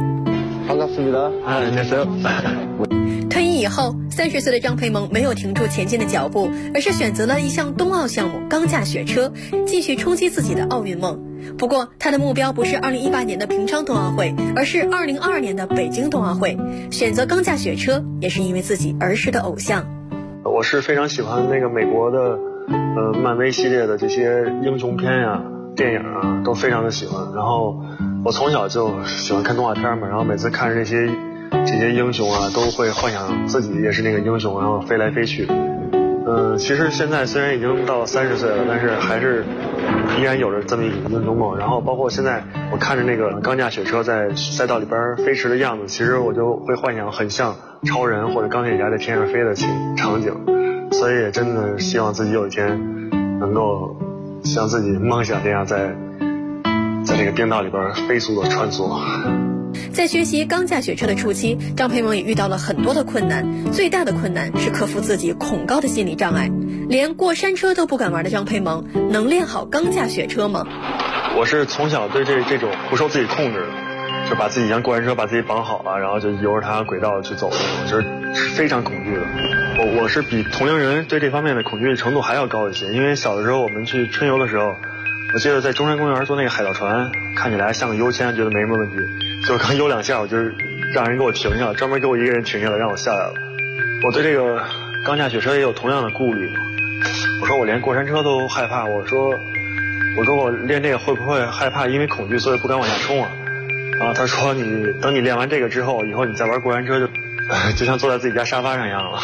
退役以后，30岁的张培萌没有停住前进的脚步，而是选择了一项冬奥项目钢架雪车，继续冲击自己的奥运梦。不过他的目标不是2018年的平昌冬奥会，而是2022年的北京冬奥会。选择钢架雪车也是因为自己儿时的偶像。 我是非常喜欢那个美国的漫威系列的这些英雄片呀、电影啊，都非常的喜欢。然后我从小就喜欢看动画片嘛，然后每次看这些英雄啊，都会幻想自己也是那个英雄，然后飞来飞去。其实现在虽然已经到30岁了，但是还是依然有着这么一个英雄梦。然后包括现在我看着那个钢架雪车在赛道里边飞驰的样子，其实我就会幻想很像超人或者钢铁侠在天上飞的场景。所以也真的希望自己有一天能够像自己梦想那样在这个冰道里边飞速的穿梭。 在学习钢架雪车的初期，张培萌也遇到了很多的困难，最大的困难是克服自己恐高的心理障碍。连过山车都不敢玩的张培萌，能练好钢架雪车吗？ 我是从小对这种不受自己控制的，就把自己像过山车把自己绑好了，然后就由着它轨道去走，就是非常恐惧的。我是比同龄人对这方面的恐惧程度还要高一些，因为小的时候我们去春游的时候，我记得在中山公园坐那个海盗船，看起来像个优签，觉得没什么问题，就刚游2下，我就是让人给我停下了，专门给我一个人停下来让我下来了。我对这个钢架雪车也有同样的顾虑，我说我连过山车都害怕，我说我练这个会不会害怕因为恐惧所以不敢往下冲啊？然后他说等你练完这个之后，以后你再玩过山车就像坐在自己家沙发上一样了。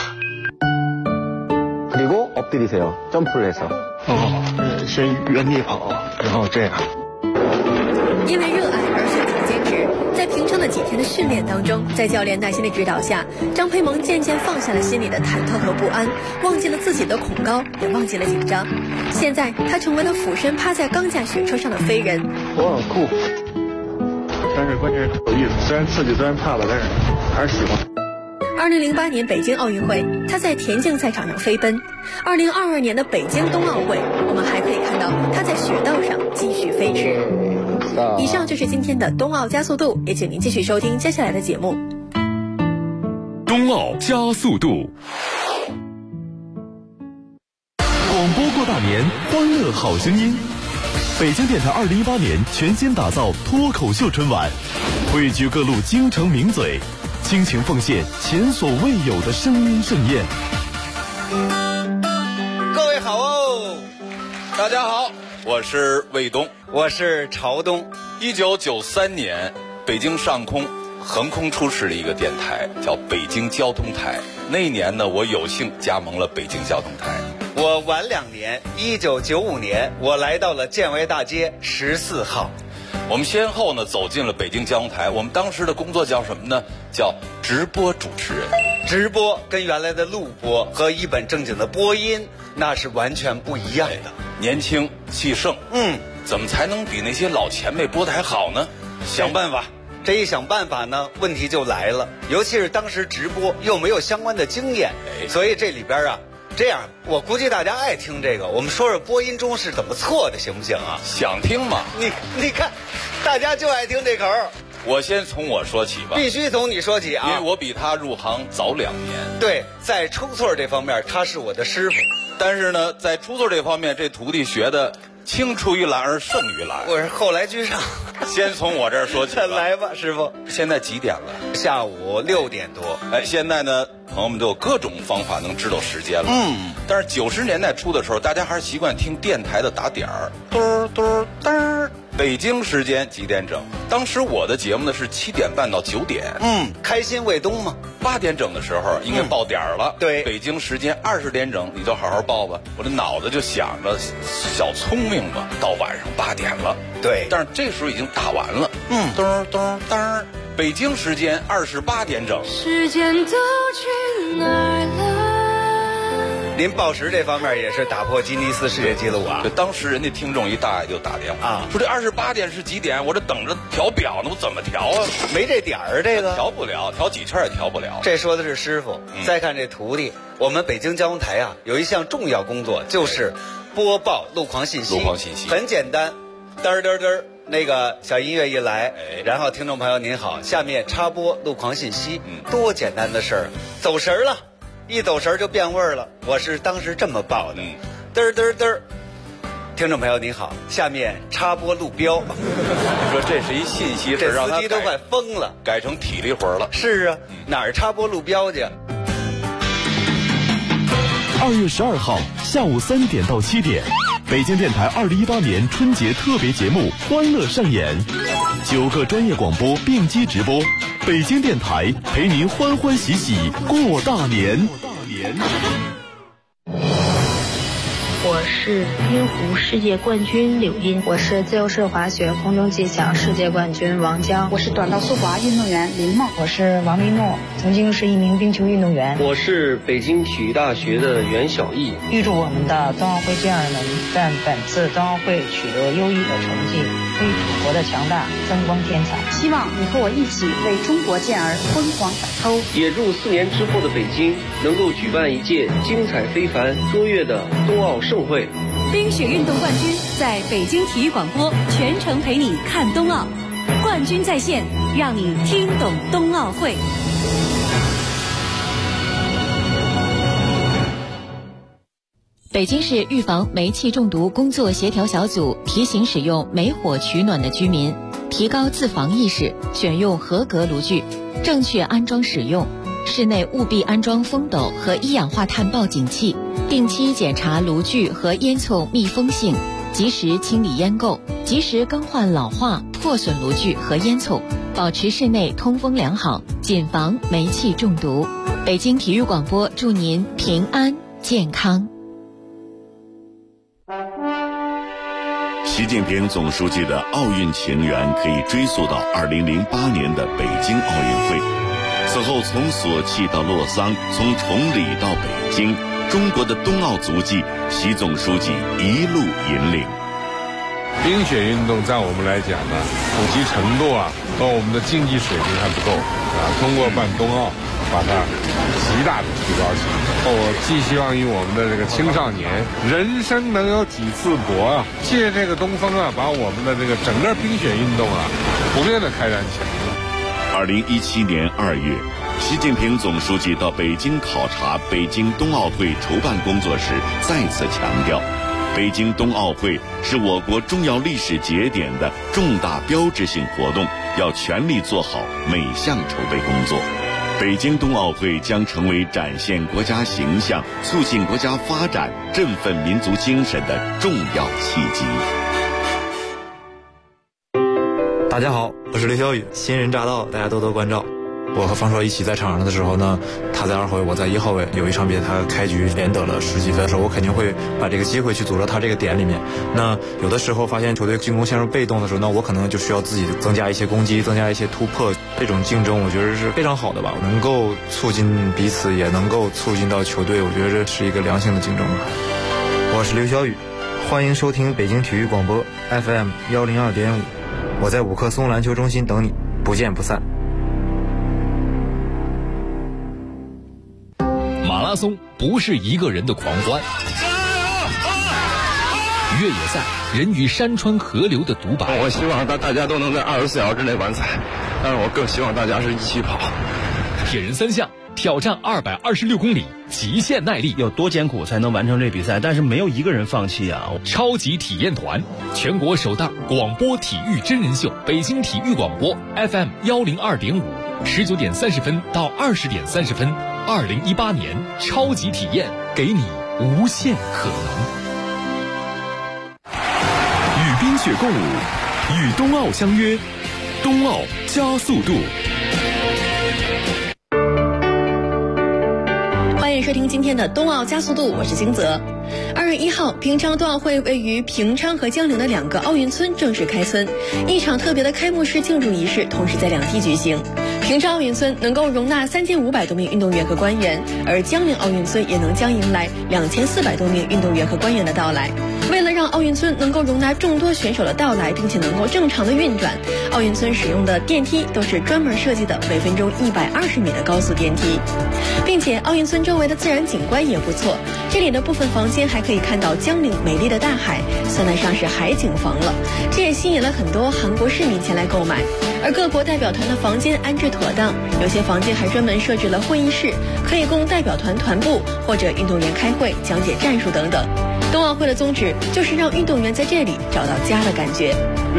그리고 엎드리세요. 점프를 해서. 先原地跑，然后这样。 因为热爱而选择坚持，在平昌的几天的训练当中，在教练耐心的指导下，张培萌渐渐放下了心里的忐忑和不安，忘记了自己的恐高，也忘记了紧张。现在他成为了俯身趴在钢架雪车上的飞人。 我很酷，但是关键是有意思，虽然刺激，虽然怕吧，但是还是喜欢。 2008年北京奥运会，他在田径赛场上飞奔。2022年的北京冬奥会，我们还可以看到他在雪道上继续飞驰。以上就是今天的冬奥加速度，也请您继续收听接下来的节目。 冬奥加速度，广播过大年，欢乐好声音。北京电台2018年全新打造脱口秀春晚，汇聚各路京城名嘴，倾情奉献前所未有的声音盛宴。 各位好哦，大家好，我是卫东，我是朝东。1993年，北京上空横空出世了一个电台，叫北京交通台。那一年呢，我有幸加盟了北京交通台。我晚2年，1995年，我来到了建维大街14号。 我们先后呢走进了北京交通台，我们当时的工作叫什么呢？叫直播主持人。 直播跟原来的录播和一本正经的播音那是完全不一样的。 年轻气盛，怎么才能比那些老前辈播的还好呢？想办法。 这一想办法呢，问题就来了，尤其是当时直播又没有相关的经验，所以这里边啊，这样我估计大家爱听这个，我们说说播音中是怎么错的，行不行啊？ 想听吗？ 你看，大家就爱听这口。 我先从我说起吧。 必须从你说起啊， 因为我比他入行早2年。 对，在出错这方面他是我的师傅， 但是呢，在出错这方面，这徒弟学的青出于蓝而胜于蓝。 我是后来居上。 先从我这儿说起吧。 来吧，师傅。 现在几点了？ 下午6点多。 现在呢，朋友们都有各种方法能知道时间了。但是90年代初的时候，大家还是习惯听电台的打点儿，嘟嘟噔。北京时间几点整？当时我的节目呢是7点半到9点。 开心卫东嘛。 8点整的时候应该报点了。 对， 北京时间20点整，你就好好报吧。我的脑子就想着小聪明吧，到晚上8点了。 对， 但是这时候已经打完了。咚咚噔，北京时间28点整。 时间都去哪儿了？ 您报时这方面也是打破吉尼斯世界纪录啊！ 当时人家听众一大爷就打电话啊， 说这28点是几点？我这等着调表呢，我怎么调啊？ 没这点儿，这个调不了，调几圈也调不了。 这说的是师傅，再看这徒弟。我们北京交通台啊，有一项重要工作就是播报路况信息。 路况信息很简单，嘚嘚嘚，那个小音乐一来，然后听众朋友您好，下面插播路况信息，多简单的事儿，走神了。一走神就变味儿了，我是当时这么报的，嘚嘚嘚，听众朋友您好，下面插播路标。 你说这是一信息， 这司机都快疯了， 改成体力活了。 是啊，哪儿插播路标去 ？2月12号下午3点到7点，北京电台2018年春节特别节目《欢乐上演》，9个专业广播并机直播。北京电台陪您欢欢喜喜过大年。 我是冰壶世界冠军柳茵， 我是自由式滑雪空中技巧世界冠军王江， 我是短道速滑运动员林梦， 我是王丽诺，曾经是一名冰球运动员。 我是北京体育大学的袁小艺。 预祝我们的冬奥会健儿们在本次冬奥会取得优异的成绩，为祖国的强大增光添彩。 希望你和我一起为中国健儿辉煌打 call。 也祝4年之后的北京能够举办一届精彩非凡、卓越的冬奥盛会。 冰雪运动冠军在北京体育广播全程陪你看冬奥，冠军在线，让你听懂冬奥会。 北京市预防煤气中毒工作协调小组提醒使用煤火取暖的居民提高自防意识，选用合格炉具，正确安装使用。室内务必安装风斗和一氧化碳报警器，定期检查炉具和烟囱密封性，及时清理烟垢，及时更换老化破损炉具和烟囱，保持室内通风良好，谨防煤气中毒。北京体育广播祝您平安健康。 习近平总书记的奥运情缘可以追溯到2008年的北京奥运会。此后从索契到洛桑，从崇礼到北京，中国的冬奥足迹，习总书记一路引领。 冰雪运动在我们来讲呢，普及程度和我们的竞技水平还不够通过办冬奥，把它极大的提高起来。我寄希望于我们的这个青少年，人生能有几次搏借这个东风把我们的这个整个冰雪运动普遍的开展起来。 2017年2月，习近平总书记到北京考察北京冬奥会筹办工作时，再次强调，北京冬奥会是我国重要历史节点的重大标志性活动，要全力做好每项筹备工作。北京冬奥会将成为展现国家形象、促进国家发展、振奋民族精神的重要契机。 大家好，我是刘晓宇，新人乍到，大家多多关照。 我和方硕一起在场上的时候呢，他在2号位，我在1号位，有一场比赛他开局连得了10几分的时候，我肯定会把这个机会去阻着他这个点里面。那有的时候发现球队进攻陷入被动的时候，那我可能就需要自己增加一些攻击，增加一些突破。这种竞争我觉得是非常好的吧，能够促进彼此，也能够促进到球队，我觉得这是一个良性的竞争吧。 我是刘小雨，欢迎收听北京体育广播 FM 102.5，我在五棵松篮球中心等你，不见不散。 马拉松不是一个人的狂欢，越野赛人与山川河流的独白。 我希望大家都能在24小时之内完赛，但是我更希望大家是一起跑。 铁人3项挑战226公里，极限耐力， 有多艰苦才能完成这比赛？但是没有一个人放弃啊！ 超级体验团，全国首档广播体育真人秀，北京体育广播 FM 102.5，19点30分到20点30分，2018年超级体验，给你无限可能。 与冰雪共舞，与冬奥相约，冬奥加速度。 欢迎收听今天的冬奥加速度，我是金泽。2月1号，平昌冬奥会位于平昌和江陵的2个奥运村正式开村，一场特别的开幕式庆祝仪式同时在2地举行。平昌奥运村能够容纳3500多名运动员和官员，而江陵奥运村也将迎来2400多名运动员和官员的到来。为了让奥运村能够容纳众多选手的到来，并且能够正常的运转，奥运村使用的电梯都是专门设计的每分钟120米的高速电梯，并且奥运村周围的自然景观也不错，这里的部分房间还可以看到江陵美丽的大海，算得上是海景房了。这也吸引了很多韩国市民前来购买。而各国代表团的房间安置妥当，有些房间还专门设置了会议室，可以供代表团团部或者运动员开会、讲解战术等等。冬奥会的宗旨就是让运动员在这里找到家的感觉。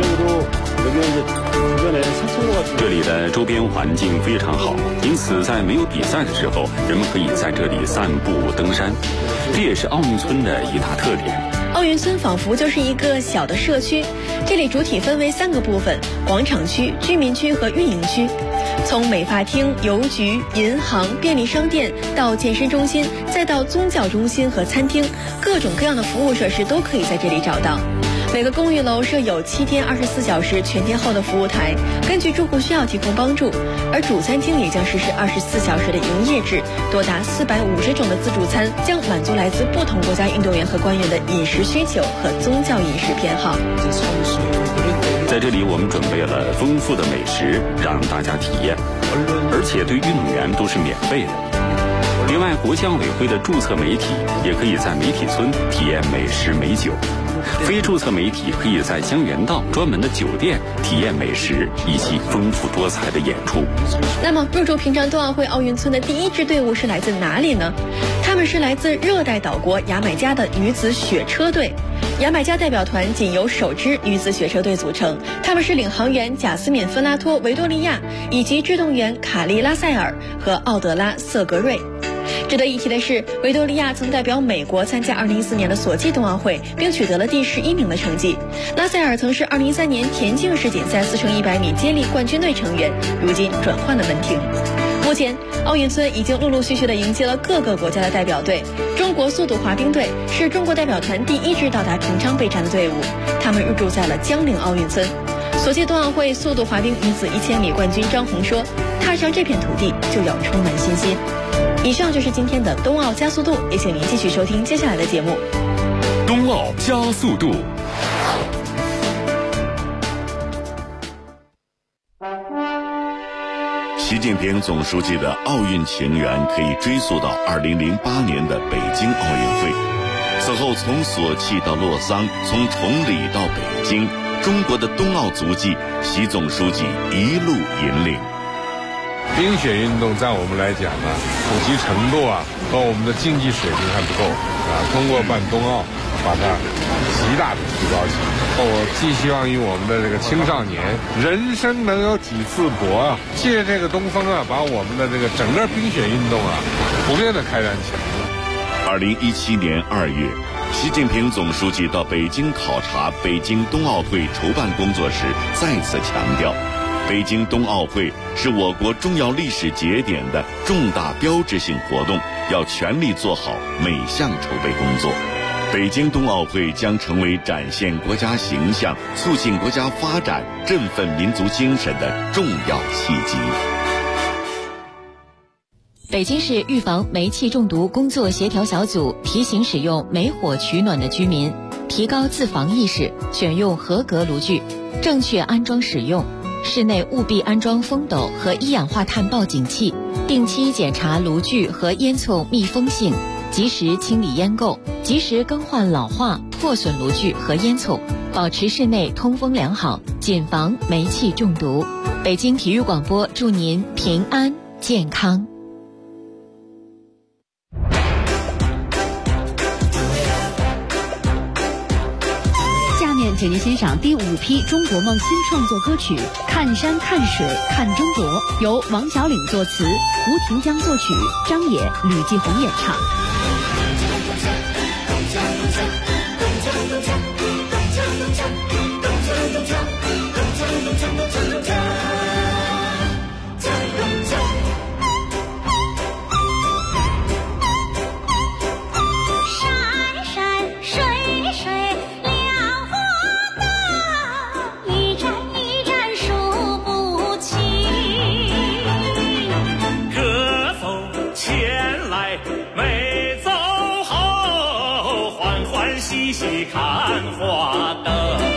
这里的周边环境非常好，因此在没有比赛的时候，人们可以在这里散步、登山，这也是奥运村的一大特点。 奥运村仿佛就是一个小的社区，这里主体分为3个部分：广场区、居民区和运营区。从美发厅、邮局、银行、便利商店到健身中心，再到宗教中心和餐厅，各种各样的服务设施都可以在这里找到。每个公寓楼设有7天24小时全天候的服务台，根据住户需要提供帮助。而主餐厅也将实施24小时的营业制，多达450种的自助餐，将满足来自不同国家运动员和官员的饮食需求和宗教饮食偏好。 在这里我们准备了丰富的美食让大家体验，而且对运动员都是免费的。另外，国际奥委会的注册媒体也可以在媒体村体验美食美酒，非注册媒体可以在江原道专门的酒店体验美食以及丰富多彩的演出。 那么入驻平昌冬奥会奥运村的第1支队伍是来自哪里呢？他们是来自热带岛国牙买加的女子雪车队。牙买加代表团仅由首支女子雪车队组成，他们是领航员贾斯敏·芬拉托·维多利亚以及制动员卡利拉塞尔和奥德拉·瑟格瑞。值得一提的是，维多利亚曾代表美国参加2014年的索契冬奥会，并取得了第11名的成绩。拉塞尔曾是2013年田径世锦赛4乘100米接力冠军队成员，如今转换了门庭。目前，奥运村已经陆陆续续地迎接了各个国家的代表队。中国速度滑冰队是中国代表团第1支到达平昌备战的队伍，他们入驻在了江陵奥运村。索契冬奥会速度滑冰女子1000米冠军张红说：“踏上这片土地就要充满信心。”以上就是今天的冬奥加速度，也请您继续收听接下来的节目。 冬奥加速度。 习近平总书记的奥运情缘可以追溯到2008年的北京奥运会。此后，从索契到洛桑，从崇礼到北京，中国的冬奥足迹，习总书记一路引领。 冰雪运动在我们来讲呢，普及程度和我们的竞技水平还不够通过办冬奥，把它极大的提高起来。我寄希望于我们的这个青少年，人生能有几次搏借这个东风把我们的这个整个冰雪运动普遍的开展起来。 2017年2月，习近平总书记到北京考察北京冬奥会筹办工作时，再次强调， 北京冬奥会是我国重要历史节点的重大标志性活动，要全力做好每项筹备工作。北京冬奥会将成为展现国家形象、促进国家发展、振奋民族精神的重要契机。 北京市预防煤气中毒工作协调小组提醒使用煤火取暖的居民提高自防意识，选用合格炉具，正确安装使用。室内务必安装风斗和一氧化碳报警器，定期检查炉具和烟囱密封性，及时清理烟垢，及时更换老化、破损炉具和烟囱，保持室内通风良好，谨防煤气中毒。北京体育广播祝您平安健康。 下面请您欣赏第5批中国梦新创作歌曲《看山看水看中国》，由王小岭作词，胡廷江作曲，张也、吕继红演唱。 看花灯，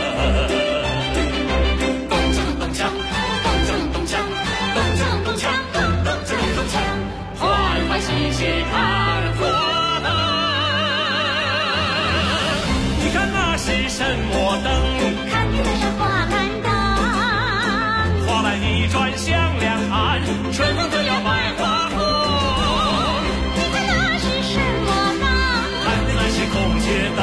咚锵咚锵，咚锵咚锵，咚锵咚锵，咚锵咚锵，欢欢喜喜看花灯。你看那是什么灯？ 看见的是花篮灯， 花篮一转向两岸，春风就要百花红。 你看那是什么灯？ 看见那是孔雀灯。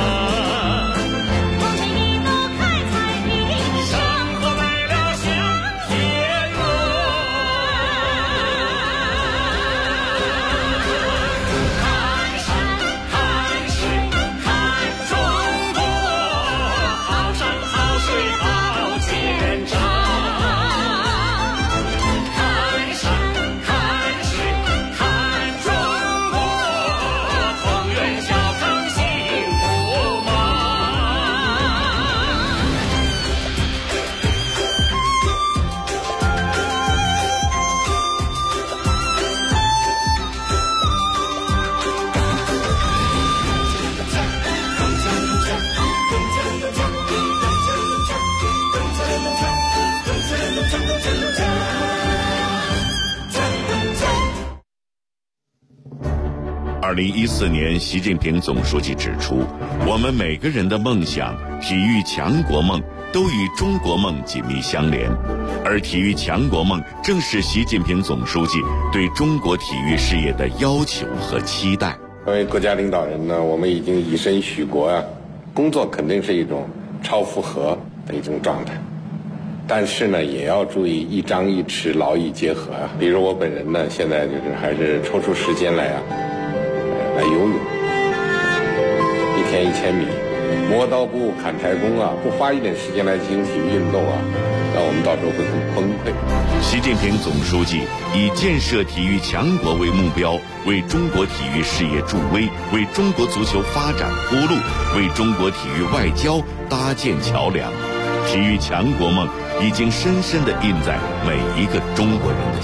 2014年，习近平总书记指出，我们每个人的梦想、体育强国梦都与中国梦紧密相连，而体育强国梦正是习近平总书记对中国体育事业的要求和期待。 作为国家领导人呢，我们已经以身许国啊，工作肯定是一种超负荷的一种状态，但是呢，也要注意一张一弛，劳逸结合啊。比如我本人呢，现在就是还是抽出时间来游泳，一天1000米，磨刀不误砍柴工啊，不花一点时间来进行体育运动啊，那我们到时候会很崩溃。 习近平总书记以建设体育强国为目标，为中国体育事业助威，为中国足球发展铺路，为中国体育外交搭建桥梁。体育强国梦已经深深地印在每一个中国人的